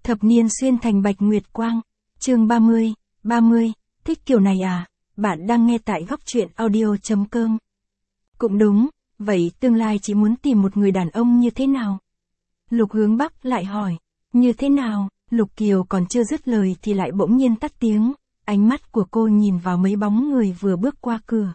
Thập niên xuyên thành bạch nguyệt quang. Chương 30, thích kiểu này à? Bạn đang nghe tại góc truyện audio.com. Cũng đúng, vậy tương lai chị muốn tìm một người đàn ông như thế nào? Lục Hướng Bắc lại hỏi, như thế nào? Lục Kiều còn chưa dứt lời thì lại bỗng nhiên tắt tiếng, ánh mắt của cô nhìn vào mấy bóng người vừa bước qua cửa.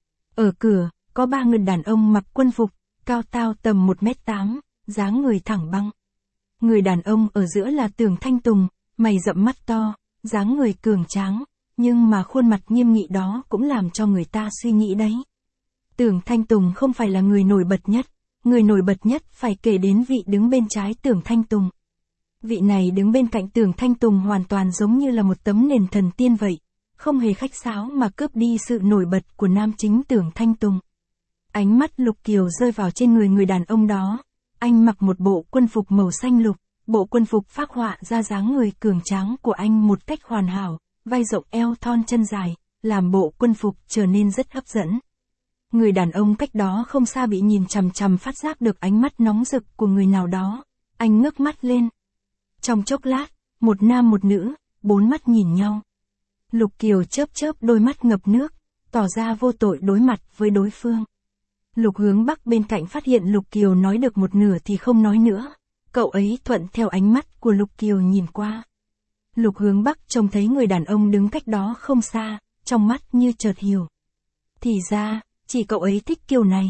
Ở cửa, có 3 người đàn ông mặc quân phục, cao tao tầm 1m8, dáng người thẳng băng. Người đàn ông ở giữa là Tưởng Thanh Tùng, mày rậm mắt to, dáng người cường tráng, nhưng mà khuôn mặt nghiêm nghị đó cũng làm cho người ta suy nghĩ đấy. Tưởng Thanh Tùng không phải là người nổi bật nhất, người nổi bật nhất phải kể đến vị đứng bên trái Tưởng Thanh Tùng. Vị này đứng bên cạnh Tưởng Thanh Tùng hoàn toàn giống như là một tấm nền thần tiên vậy, không hề khách sáo mà cướp đi sự nổi bật của nam chính Tưởng Thanh Tùng. Ánh mắt Lục Kiều rơi vào trên người đàn ông đó. Anh mặc một bộ quân phục màu xanh lục, bộ quân phục phác họa ra dáng người cường tráng của anh một cách hoàn hảo, vai rộng eo thon chân dài, làm bộ quân phục trở nên rất hấp dẫn. Người đàn ông cách đó không xa bị nhìn chằm chằm phát giác được ánh mắt nóng rực của người nào đó, anh ngước mắt lên. Trong chốc lát, một nam một nữ, 4 mắt nhìn nhau. Lục Kiều chớp chớp đôi mắt ngập nước, tỏ ra vô tội đối mặt với đối phương. Lục Hướng Bắc bên cạnh phát hiện Lục Kiều nói được một nửa thì không nói nữa, cậu ấy thuận theo ánh mắt của Lục Kiều nhìn qua. Lục Hướng Bắc trông thấy người đàn ông đứng cách đó không xa, trong mắt như chợt hiểu. Thì ra, chỉ cậu ấy thích kiểu này.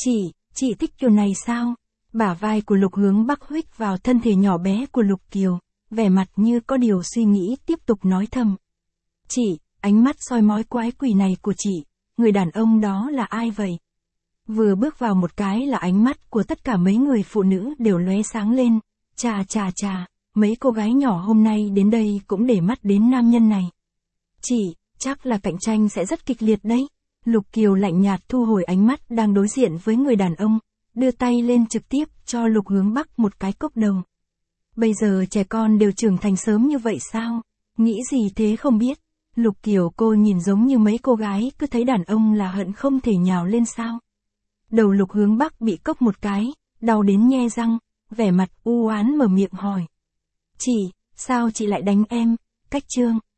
Chị thích kiểu này sao? Bả vai của Lục Hướng Bắc huých vào thân thể nhỏ bé của Lục Kiều, vẻ mặt như có điều suy nghĩ tiếp tục nói thầm. Chị, ánh mắt soi mói quái quỷ này của chị, người đàn ông đó là ai vậy? Vừa bước vào một cái là ánh mắt của tất cả mấy người phụ nữ đều lóe sáng lên. Chà, mấy cô gái nhỏ hôm nay đến đây cũng để mắt đến nam nhân này. Chị, chắc là cạnh tranh sẽ rất kịch liệt đấy. Lục Kiều lạnh nhạt thu hồi ánh mắt đang đối diện với người đàn ông, đưa tay lên trực tiếp cho Lục Hướng Bắc một cái cốc đầu. Bây giờ trẻ con đều trưởng thành sớm như vậy sao? Nghĩ gì thế không biết? Lục Kiều cô nhìn giống như mấy cô gái cứ thấy đàn ông là hận không thể nhào lên sao? Đầu Lục Hướng Bắc bị cốc một cái, đau đến nhe răng, vẻ mặt u oán mở miệng hỏi. Chị, sao chị lại đánh em? Cách trương,